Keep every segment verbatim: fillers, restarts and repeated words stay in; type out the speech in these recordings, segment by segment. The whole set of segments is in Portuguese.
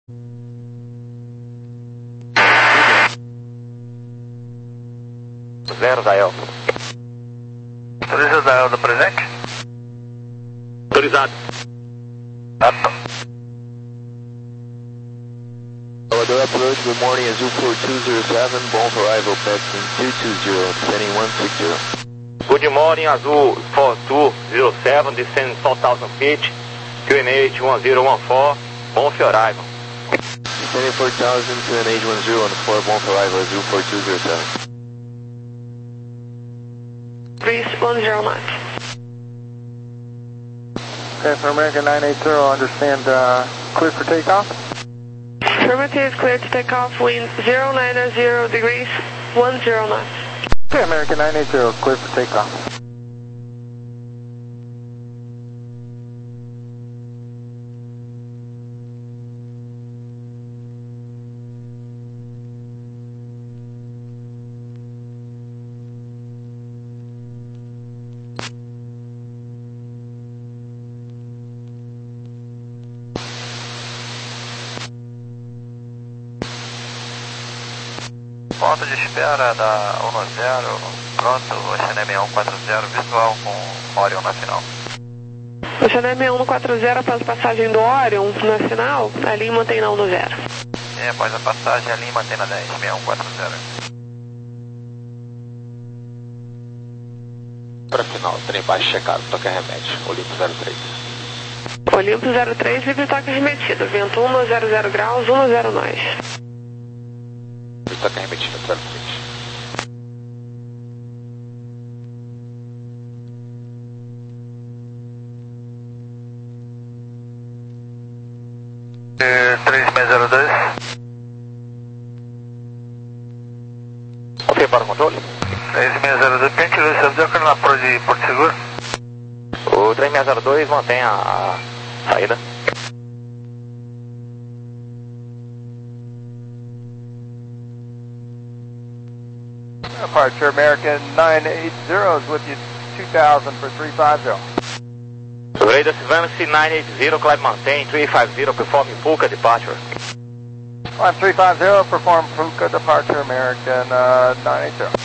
Zero da El. Autoriza da El do presente? Autorizado. Tá. Salvador approach, good morning, Azul four two zero seven, Bom for arrival, passing two two zero, descending one six zero. Good morning, Azul four two zero seven, descending four thousand feet, Q N H one zero one four, Bom for arrival. Descending four thousand, Q N H one zero one four, Bom for arrival, Azul four two zero seven. Breeze one zero nine. Okay, for American nine eight zero, understand uh, clear for takeoff? Affirmative, clear to take off, wind zero nine zero degrees, one zero nine. Okay, American nine eight zero, clear for takeoff. Ponto de espera da um zero, pronto, Ocean M um quatro zero, visual com Orion na final. Ocean M um quatro zero após a passagem do Orion na final, ali mantém na um zero. E após a passagem ali mantém na dez, seis um quatro zero. Para final, trem baixo checado, toque remédio, Olimpo zero três. Olimpo zero três, livre toque remetido, vento um zero zero graus, um zero nós. Toque remetido, zero três. três seis zero dois. Ok, para o controle. três seis zero dois, gentileza, você deu aquele na pro de Porto Seguro? O três seis zero dois mantém a, a saída. Departure American nine eight zero is with you two thousand for three five zero. Radar Advance nine eight zero, climb maintain, three five zero, performing Puka departure. Climb three five zero, perform Puka departure American uh, nine eight zero.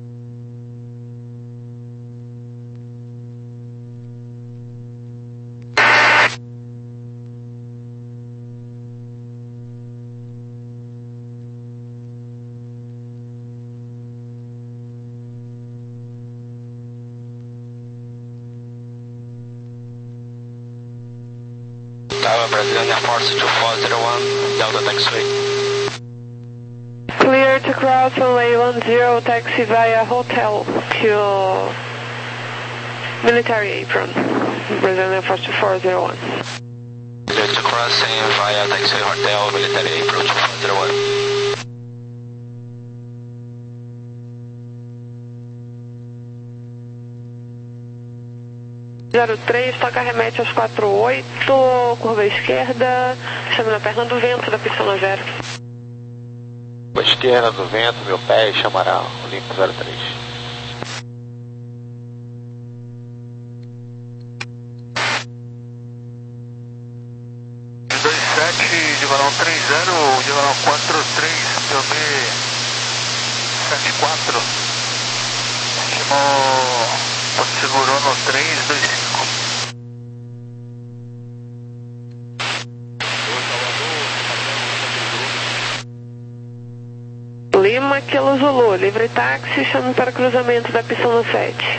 Tower Brazilian Air Force two four zero one, Delta taxiway. Clear to cross runway one zero, taxi via hotel to military apron, Brazilian Air Force two four zero one. Clear to crossing via taxiway hotel, military apron two four zero one. zero três, toca remete aos quatro oito, curva esquerda, chame na perna do vento da pistona zero. Curva esquerda do vento, meu pé, chamará Olimpo zero três. dois sete, diagonal três zero, diagonal quatro três, P O B sete quatro. Estimou Porto Seguro no três dois cinco. Lima, Kilo Zulu, livre táxi, chame para cruzamento da pistona sete.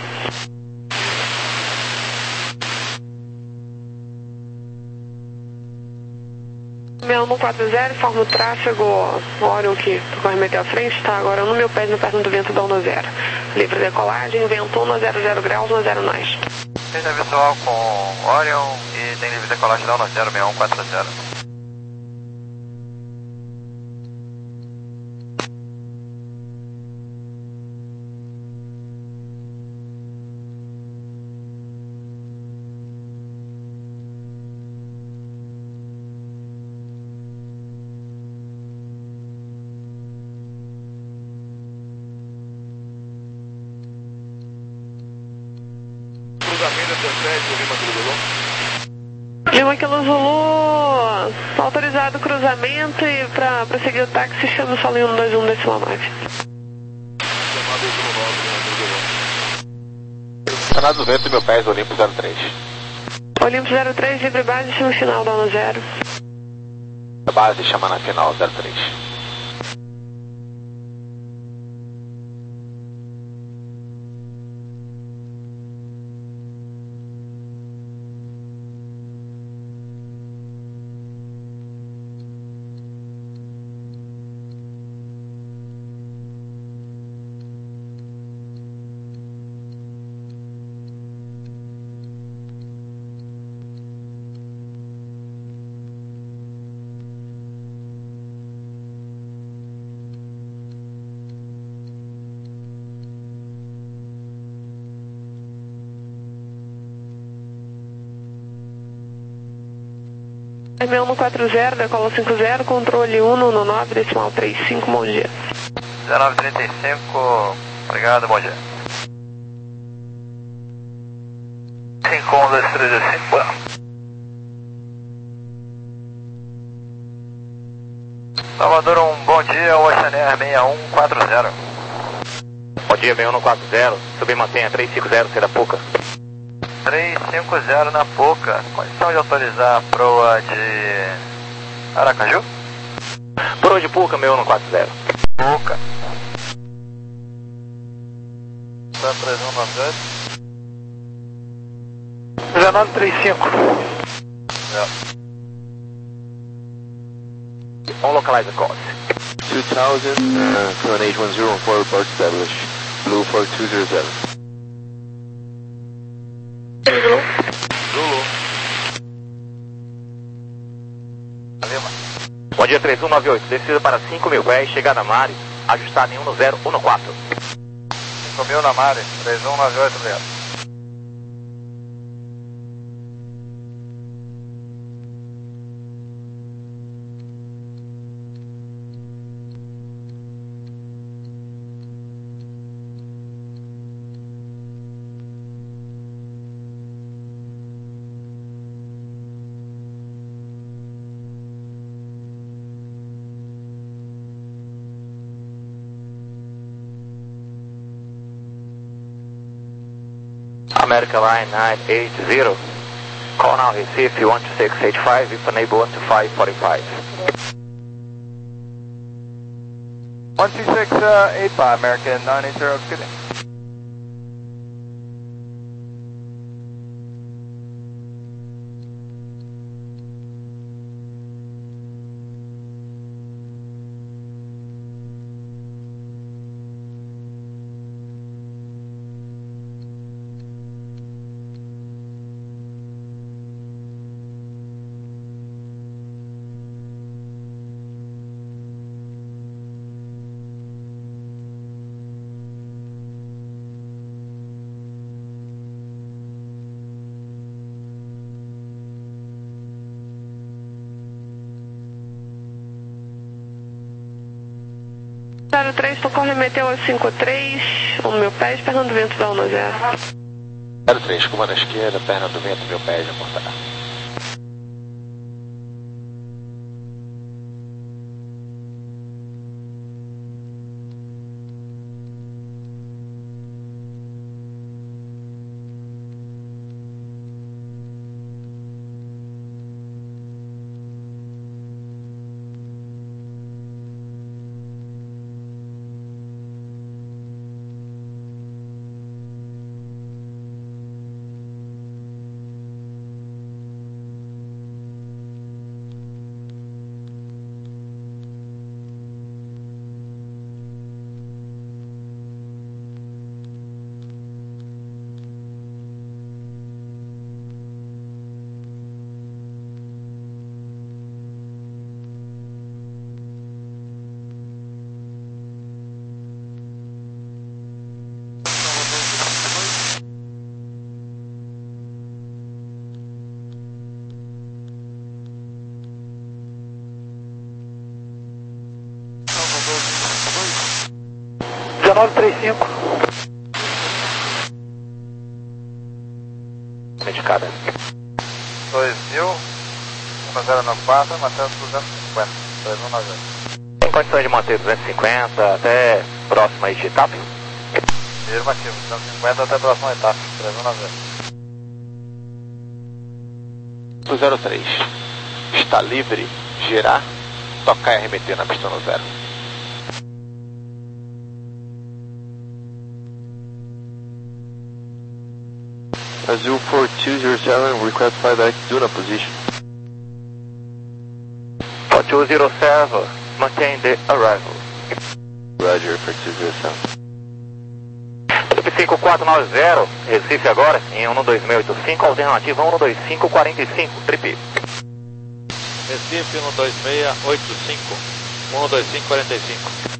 Meu um quatro zero, informa o tráfego, Orion que corre meter à frente, está agora no meu pé na perna do vento da um zero. Livre decolagem, vento um zero zero graus, um zero nós. Seja visual com Orion e tem livre decolagem da um zero, seis um quatro zero. Lima Kilo Zulu, autorizado o cruzamento e para prosseguir o táxi, chama o Solinho um dois um decimal nove. Canal do Vento, meu pés, Olimpo zero três. Olimpo zero três, livre base, chama final, dono zero. A base chama na final, zero três. R M um quatro zero, decola cinco zero, controle um no nove, decimal três cinco, bom dia. dezenove trinta e cinco, obrigado, bom dia. cinco um dois três cinco. Salvador, um bom dia, Oceanair seis um quatro zero. Bom dia, seis um quatro zero, subir mantenha três cinco zero, Serapuca. três cinco zero na Poca, condição de autorizar a proa de Aracaju? Proa de Puca, seis um quatro zero. Poca. três um nove dois. dezenove trinta e cinco. On localize the course. two thousand, uh, Cohen H one zero one four, report established. Blue four two zero seven. Zulu. Bom dia, três um nove oito, descida para cinco mil pés, chegada a Mare, ajustada em um zero um quatro. cinco mil na Mare, três um nove oito, obrigado. America Line nine eight zero. Call now Recife one two six eight five, if unable one two five forty-five. one two six eight five, American nine eight zero, good day. zero três, tocou, remeteu a cinco três, um mil pés, perna do vento da um zero. zero três, comando à esquerda, perna do vento, meu pés, apontar. dezenove trinta e cinco. Medicada. dois mil. zero nove quatro, mantendo duzentos e cinquenta, três um nove oito. Tem condições de manter duzentos e cinquenta até próxima aí de etapa? Afirmativo, duzentos e cinquenta até a próxima etapa, três um nove oito. zero três. Está livre, girar, tocar e arremeter na pista no zero. Azul four two zero seven, request flyback Duna position. four two zero seven, maintain the arrival. Roger, four two zero seven. Trip cinco quatro nove zero, Recife agora, em um dois seis oito cinco, alternativa um dois cinco quatro cinco, trip. Recife um dois seis oito cinco, um dois cinco quatro cinco.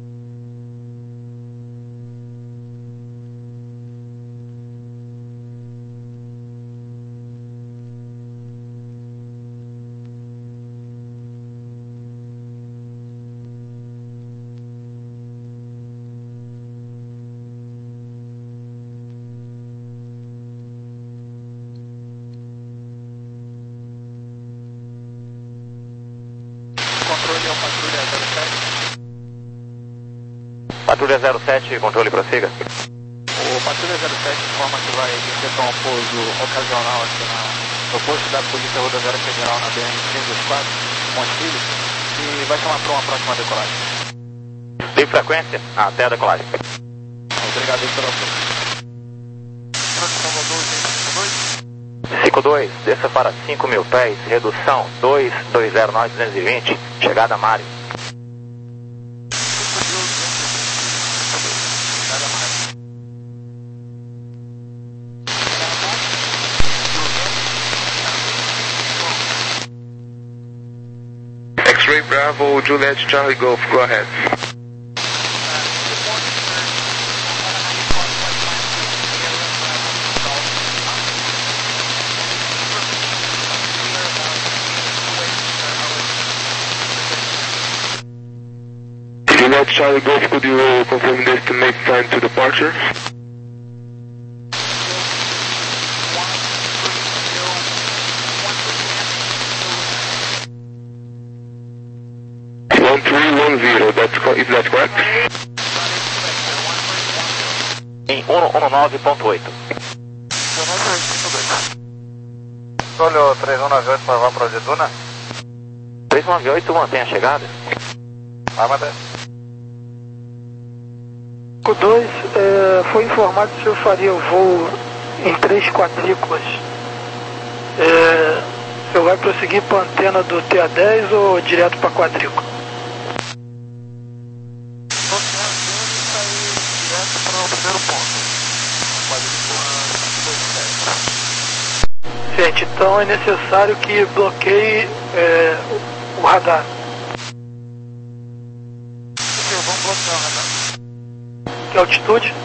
Controle ao patrulha zero sete. Patrulha zero sete, controle prossiga. O patrulha zero sete informa que vai efetuar um pouso ocasional aqui na, no posto da Polícia Rodoviária Federal na B R trezentos e vinte e quatro, Monte Filho, e vai chamar para uma próxima decolagem. Livre frequência, até a decolagem. Obrigado aí pela oportunidade. cinco dois, desça para cinco mil pés, redução dois dois zero nove duzentos e vinte, chegada a Mário. X-Ray Bravo, Juliet Charlie Golf, go ahead. Juliet Charlie Golf, could you confirm the estimate time to departure? one three one zero, that's, is that correct? Em um nove ponto oito. Olho três um nove oito para vá para o Duna. três nove oito, mantém a chegada. Vai manter. O dois, é, foi informado se eu faria o voo em três quadrículas. É, o senhor vai prosseguir para a antena do T A dez ou direto para a quadrícula? Gente, então é necessário que bloqueie é, o radar. Vamos bloquear o radar. Que altitude?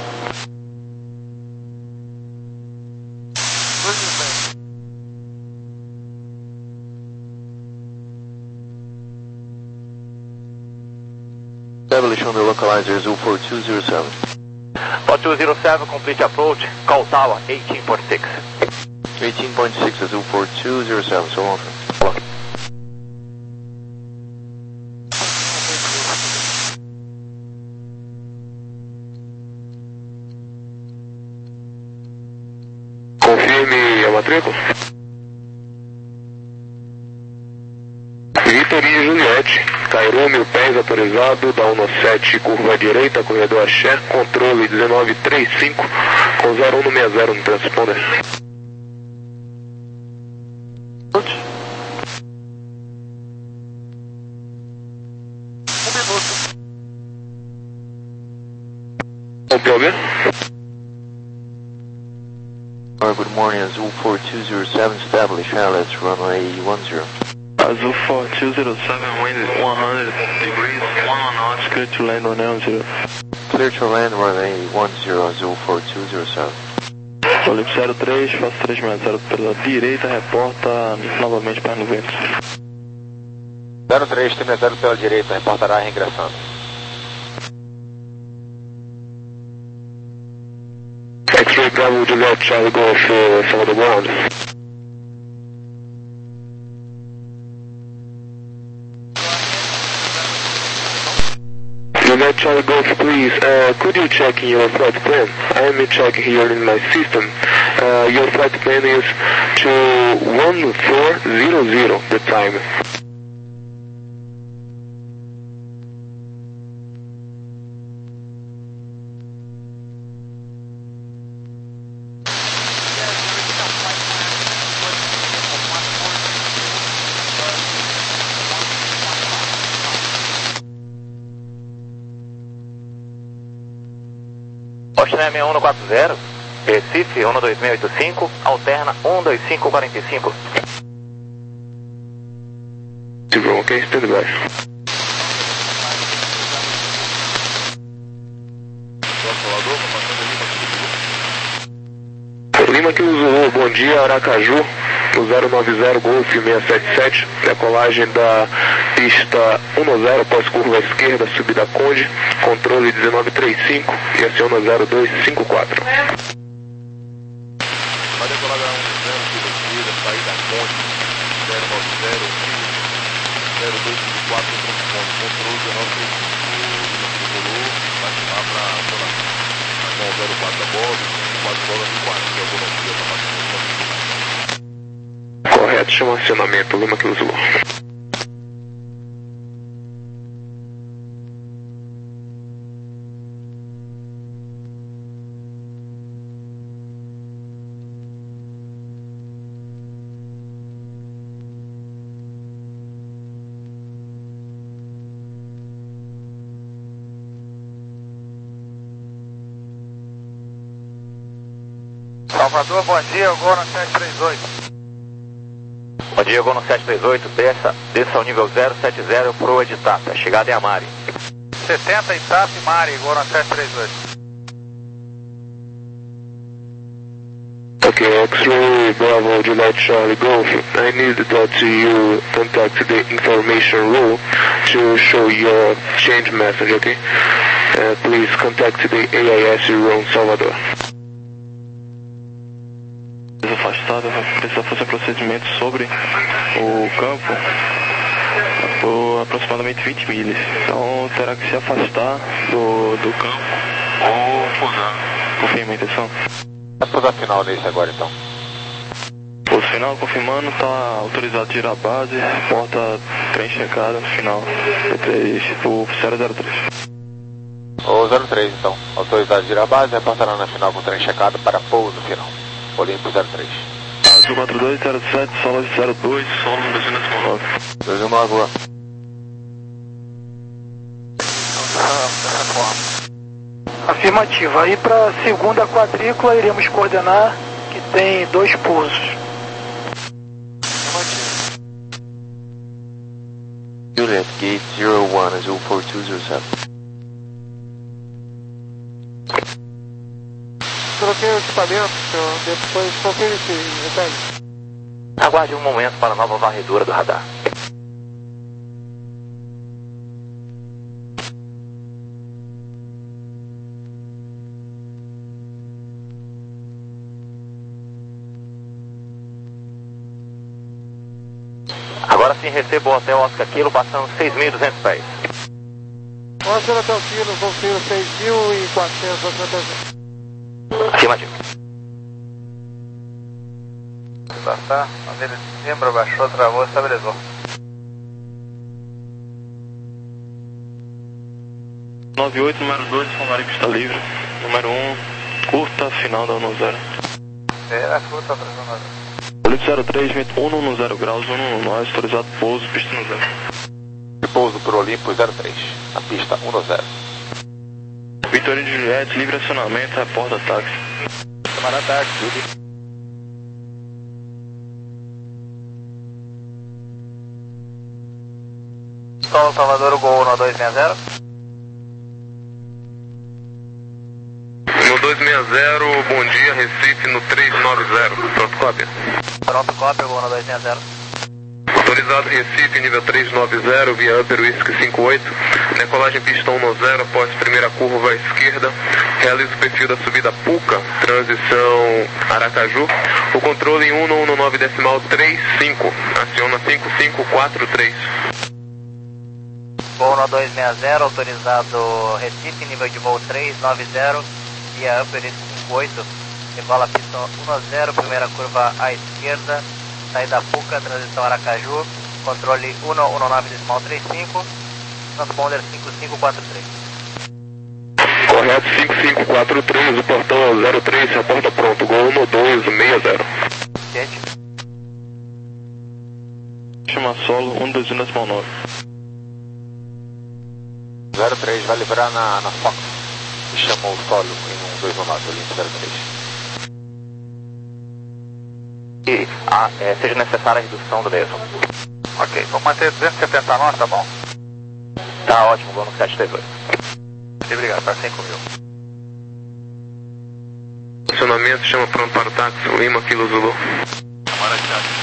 Establish on the localizer Azul four two zero seven. four two zero seven, complete approach, call tower eighteen point six. eighteen point six Azul four two zero seven, so long. Confirme a matrícula. Vitória Juliette, Cairo, mil pés autorizado, da um sete, curva direita, corredor Axé, controle dezenove trinta e cinco, com zero um sessenta no transponder. Um problema? Uh, good morning, Azul four two zero seven, establish L S runway one zero. Azul four two zero seven, wind one hundred degrees, one knots, clear to land on L zero. Clear to land runway one zero, Azul four two zero seven. Olímpico zero três, faço três metros zero pela direita, reporta novamente para novecentos. zero três, trinta zero pela direita, reportará reingressando. X-Ray Bravo, Juliet, Charlie Golf, uh, some of the ground. Juliet Charlie Golf, please, uh, could you check in your flight plan? I am checking here in my system. Uh, your flight plan is to one four zero zero, the time. Ocean seis um quatro zero, Recife um dois seis oito cinco, alterna um dois cinco quatro cinco. Ok, stand by. Lima Kilo Zulu, bom dia, Aracaju, o zero nove zero Golf seiscentos e setenta e sete, decolagem da pista dez, pós-curva à esquerda, subida Conde, controle dezenove trinta e cinco e aciona zero dois cinco quatro. Vai decolar da dez, subida esquerda, saída Conde, zero nove zero, zero dois cinco quatro, controle dezenove trinta e cinco, vai chamar para a zona zero quatro da bordo, quatro bolas e quarenta, que é o bom dia, tá passando. Correto, chama acionamento, Lima Kilo Zulu. Salvador, bom dia, Gol no sete três oito. Bom dia, Gol no sete três oito, desça, desça ao nível zero sete zero pro Editata, chegada em Amari. setenta Itap Mari, Gol no sete três oito. Ok, X-Ray Bravo Juliet Charlie Golf, I need that you contact the information room to show your change message, ok? Uh, please contact the A I S room Salvador. Afastada, vai precisar fazer procedimento sobre o campo por aproximadamente vinte milhas. Então terá que se afastar do, do campo ou pousar. Confirma a intenção. Vai pousar final nesse agora então. O final confirmando, está autorizado a girar a base, porta trem checada, final o zero zero três. O zero três então, autorizado a girar a base, reportará na final com o trem checado para pouso final. Olimpo zero três. Azul quatro dois zero sete, solo zero dois, solo no Brasil nove. dois um nove, boa. Afirmativa. Aí para a segunda quadrícula iremos coordenar que tem dois pousos. Juliet Gate zero one, Azul four two zero seven. Troquei o equipamento, senhor. Depois confira esse detalhe. Aguarde um momento para a nova varredura do radar. Agora sim recebo o Hotel Oscar Kilo passando seis mil e duzentos pés. Oscar Hotel Kilo, confiro seis mil e quatrocentos. Afirmativo. Tá, bandeira de dezembro, baixou, travou, estabilizou. nove oito, número dois, Palmarim pista livre. Número um, curta, final da um zero. É, na curta, apresentador. Olimpo zero três, vento um um zero graus, um nós, autorizado pouso, pista no zero. Pouso por Olimpo zero três, na pista um zero. Vitória de Juliette, livre acionamento, reporta táxi. Camarada táxi, Júlio. Sol Salvador, Gol no dois seis zero. No dois seis zero, bom dia, Recife no três nove zero, pronto, cópia. Pronto, cópia, Gol no dois seis zero. Autorizado Recife, nível três nove zero, via Upper Whisky cinco oito, decolagem pista um zero, após primeira curva à esquerda, realiza o perfil da subida Puca, transição Aracaju, o controle em um um nove decimal trinta e cinco, aciona cinco cinco quatro três. Voo no dois seis zero, autorizado Recife, nível de voo três nove zero, via Upper cinco oito, decola pista um zero, primeira curva à esquerda, saída Puca, transição Aracaju, controle um um nove decimal trinta e cinco, transponder cinco cinco quatro três. Correto, cinco cinco quatro três, o portão zero três, reporta pronto, gol um dois seis zero. Gente. Chama solo, um dois um decimal nove. zero três vai livrar na, na Fox e chamou o solo em um dois um nove, Olimpo zero três. E ah, é, seja necessária a redução do mesmo. Ok, vamos manter duzentos e setenta nós, tá bom? Tá ótimo, vou no sete três oito. Obrigado, para cinco mil. Funcionamento, chama pronto para o táxi, Lima, Kilo Zulu. Maravilha.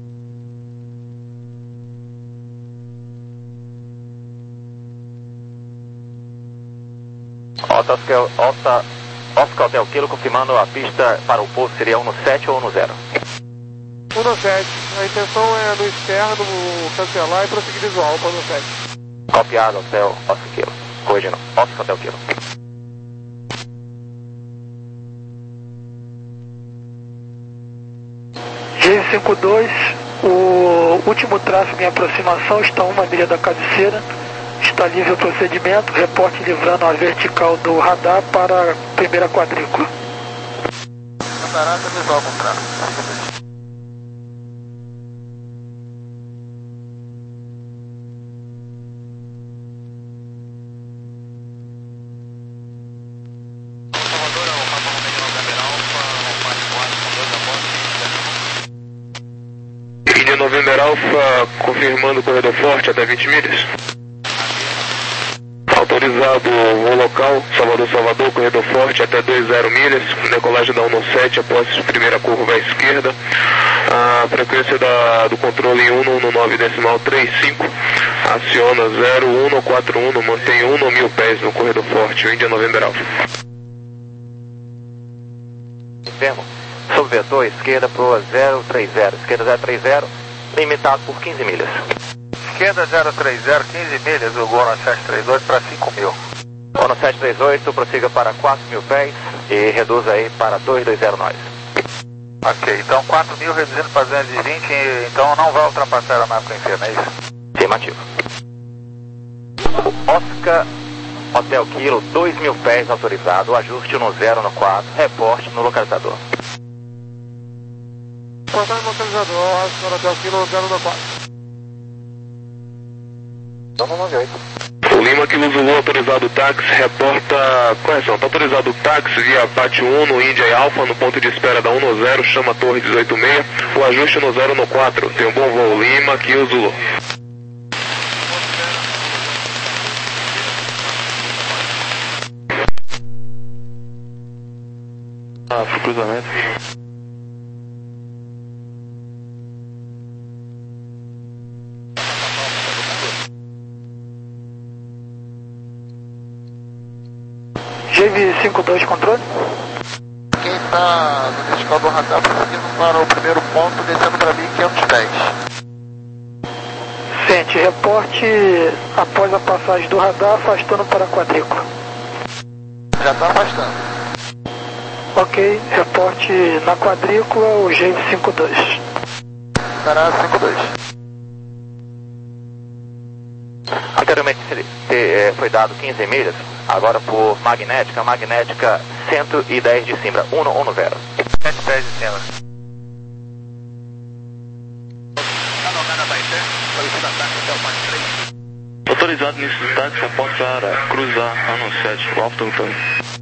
Oscar, Oscar, Oscar Hotel Kilo confirmando a pista para o pouso seria um sete ou um zero? um sete. A intenção é no externo cancelar e prosseguir visual para o um sete. Copiado, Hotel Oscar Kilo. Corrigindo, Oscar Hotel Kilo. G cinquenta e dois, o último tráfego em aproximação está a uma milha da cabeceira. Está livre o procedimento, reporte livrando a vertical do radar para a primeira quadrícula. Catarata visual com tráfego. Índia November Alpha, confirmando o corredor forte até vinte milhas. Autorizado voo local, Salvador, Salvador, corredor forte até dois zero milhas, decolagem da um sete após primeira curva à esquerda, a frequência da, do controle em um um nove decimal trinta e cinco, aciona zero um quatro um, mantém um mil pés no corredor forte, Índia November Alpha. Confirmo, sobre vetor, esquerda para zero três zero, esquerda zero três zero, limitado por quinze milhas. Esquerda zero três zero, quinze milhas, o gol na sete três oito para cinco mil. Gol no sete três oito, prossiga para quatro mil pés e reduz aí para dois dois zero nós. Ok, então quatro mil reduzindo para duzentos e vinte, então não vai ultrapassar a marca inferno, é isso? Afirmativo. Oscar Hotel Kilo, dois mil pés autorizado, ajuste no zero no quatro, reporte no localizador. Portal no localizador, Oscar Hotel Kilo, zero no quatro. Vamos no nove oito. O Lima Kilo Zulu, autorizado o táxi, reporta, correção, está autorizado o táxi via Pátio um no Índia e Alfa, no ponto de espera da um no zero, chama Torre dezoito seis, o ajuste no zero no quatro, tem um bom voo, Lima Kilo Zulu. Ah, foi cruzamento. G cinquenta e dois, controle. Quem está no vertical do radar prosseguindo para o primeiro ponto, descendo para mim quinhentos dez. Sente, reporte após a passagem do radar, afastando para a quadrícula. Já está afastando. Ok, reporte na quadrícula, o G cinquenta e dois. Estará cinquenta e dois. Anteriormente foi dado quinze milhas, agora por magnética, magnética cento e dez de Simbra, um no zero. cento e dez de Simbra. Autorizado início do táxi, reporte para cruzar a um sete, o Alfa do Antônio.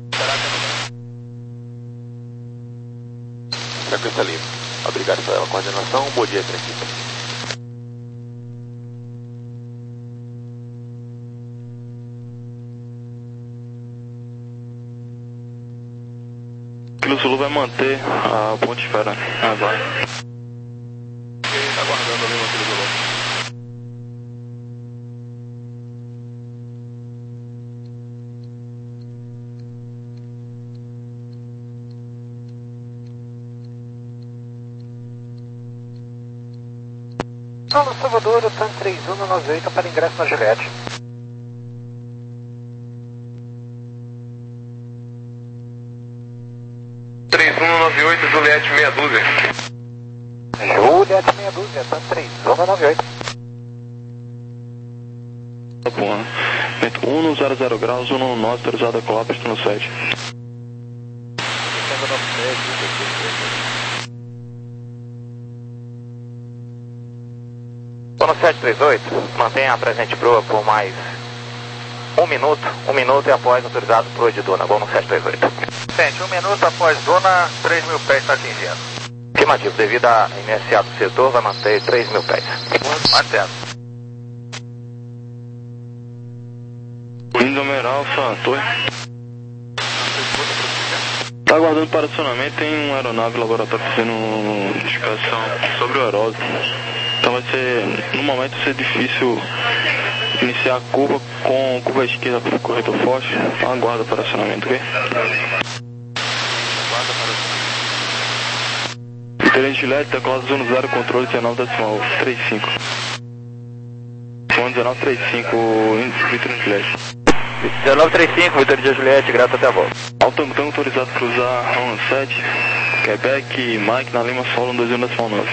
Frequência livre. Obrigado pela coordenação, bom dia para a equipe. Kilo Zulu vai manter a ponte esfera agora. Está aguardando ali no Kilo Zulu. Alô, Salvador, o TAM três um nove oito para ingresso na Juliette. meia dúzia. Juliette meia dúzia, tá três, zona nove oito. Tá bom, vento um no zero zero graus, um no norte, autorizado a colar, pista no sete. Sono sete três oito, mantenha a presente proa por mais um minuto, um minuto e após autorizado proa de Duna, vamos no sete três oito. Sente, um minuto após Duna, três mil pés está atingindo. Afirmativo, devido à M S A do setor, vai manter três mil pés. Mantendo. Windomer Alpha, torre. Tá aguardando para acionamento, tem uma aeronave laboratório fazendo investigação sobre o aeródromo. Então vai ser, no momento vai ser difícil iniciar a curva com curva esquerda para o corredor forte. Então aguarda para acionamento, ok? Tenente Gillette, decolado zona zero, controle dezenove decimal trinta e cinco. dezenove trinta e cinco, Vitor Gillette. dezenove trinta e cinco, Vitor de Juliette, grato até a volta. Altangutang autorizado a cruzar um sete, Quebec, Mike na Lima Solo dois um decimal nove.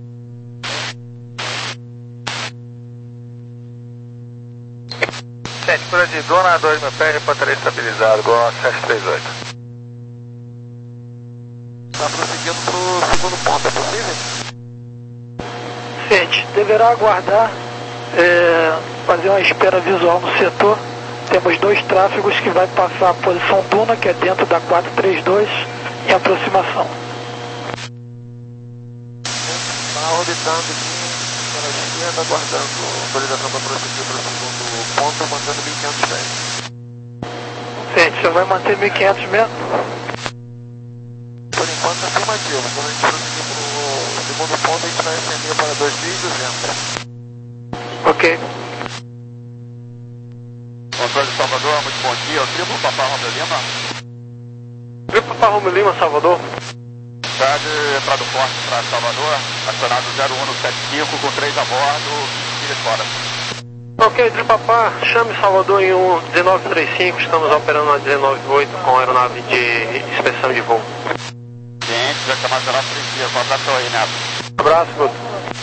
Sente, cura de Duna, dois mil pés, reportaria estabilizado, igual a sete três oito. Está prosseguindo para o segundo ponto, é possível? Gente, deverá aguardar, é, fazer uma espera visual no setor. Temos dois tráfegos que vai passar a posição Duna, que é dentro da quatro três dois, em aproximação. Está orbitando aqui, para a esquerda, aguardando autorização para prosseguir para o segundo ponto, mantendo mil e quinhentos pés. Gente, você vai manter mil e quinhentos mesmo? Por enquanto, afirmativo. Quando a gente prosseguir para o segundo ponto, a gente vai ascender para dois mil e duzentos. Ok. Controle de Salvador, muito bom dia. O triplo Papá Romeu Lima. Triplo Papá Romeu Lima, Salvador. Está de entrada forte para Salvador, acionado zero um no setenta e cinco, com três a bordo, vinte fora. Ok, Triplo Papá, chame Salvador em um dezenove trinta e cinco, estamos operando na dezenove oito com aeronave de inspeção de voo. Gente, já chamar zero três dias, um abraço aí, Neto. Abraço, Guto.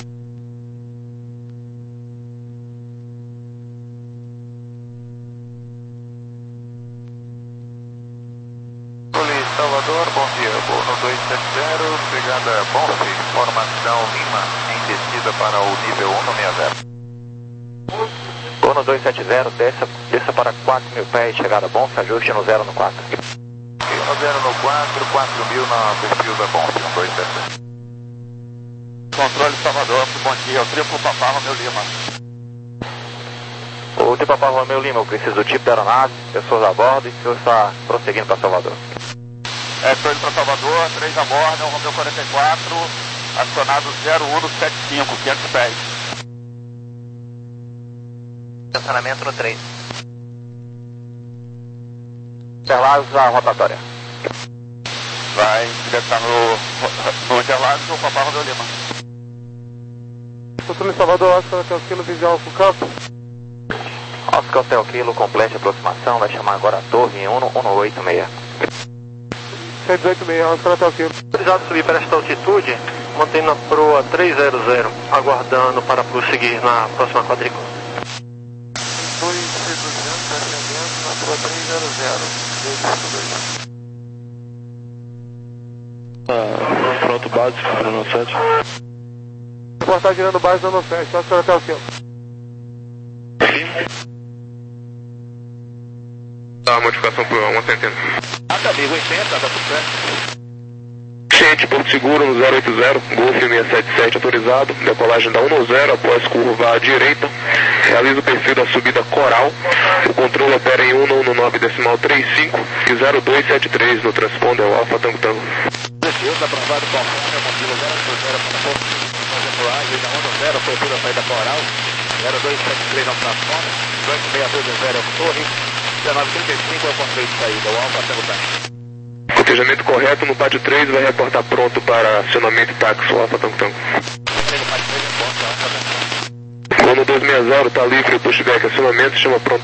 Salvador, bom dia, voo no dois sete zero, pegada Bonf, formação Lima, em descida para o nível um no sessenta e zero. Voo no dois sete zero, desça, desça para quatro mil pés, chegada Bonf, ajuste no zero no quatro. no zero no quatro, quatro mil na perfil da Bonf, no dois sete zero. Controle Salvador, bom dia, o triplo Papá Romeu Lima. O triplo Papá Romeu Lima, eu preciso do tipo da aeronave, pessoas a bordo e o senhor está prosseguindo para Salvador. É, estou indo para Salvador, três a bordo, um Romeu quarenta e quatro, acionado zero um no setenta e cinco, quinhentos pés. Estacionamento no três. Interlagos a rotatória. Vai ingressar no, no Interlagos o Papá Romeu Lima. Controle Salvador, Oscar Hotel Kilo, visual com campo. Oscar Hotel Kilo, complete a aproximação, vai chamar agora a torre em um no oito seis. sete oito seis, Oscar Hotel Kilo. Autorizado subir para esta altitude, mantendo a proa trezentos, aguardando para prosseguir na próxima quadrícula. dois duzentos, ascendendo na proa trezentos. Ah, pronto, básico, no sete. Portal girando base no sete, Oscar Hotel Kilo. Tá, modificação por uma centena. Ah, tá amigo, oitenta, tá tudo certo. Ciente, Porto Seguro no zero oito zero, Golf seiscentos e setenta e sete autorizado, decolagem da um no zero após curva à direita, realiza o perfil da subida Coral, o controle opera em um no nove decimal trinta e cinco e zero dois sete três no transponder Alfa Tango Tango. Perfil da aprovado com a montila zero dois zero para Porto Seguro, decolagem da um no zero, perfil da saída Coral, zero dois sete três no transponder, dois seis dois zero torre, dezenove trinta e cinco é o controle de saída, o Alfa Tango Tango. Cotejamento correto no pátio três, vai reportar pronto para acionamento táxi Alfa Tango Tango. Voo no dois sessenta, tá livre, pushback, acionamento, chama pronto.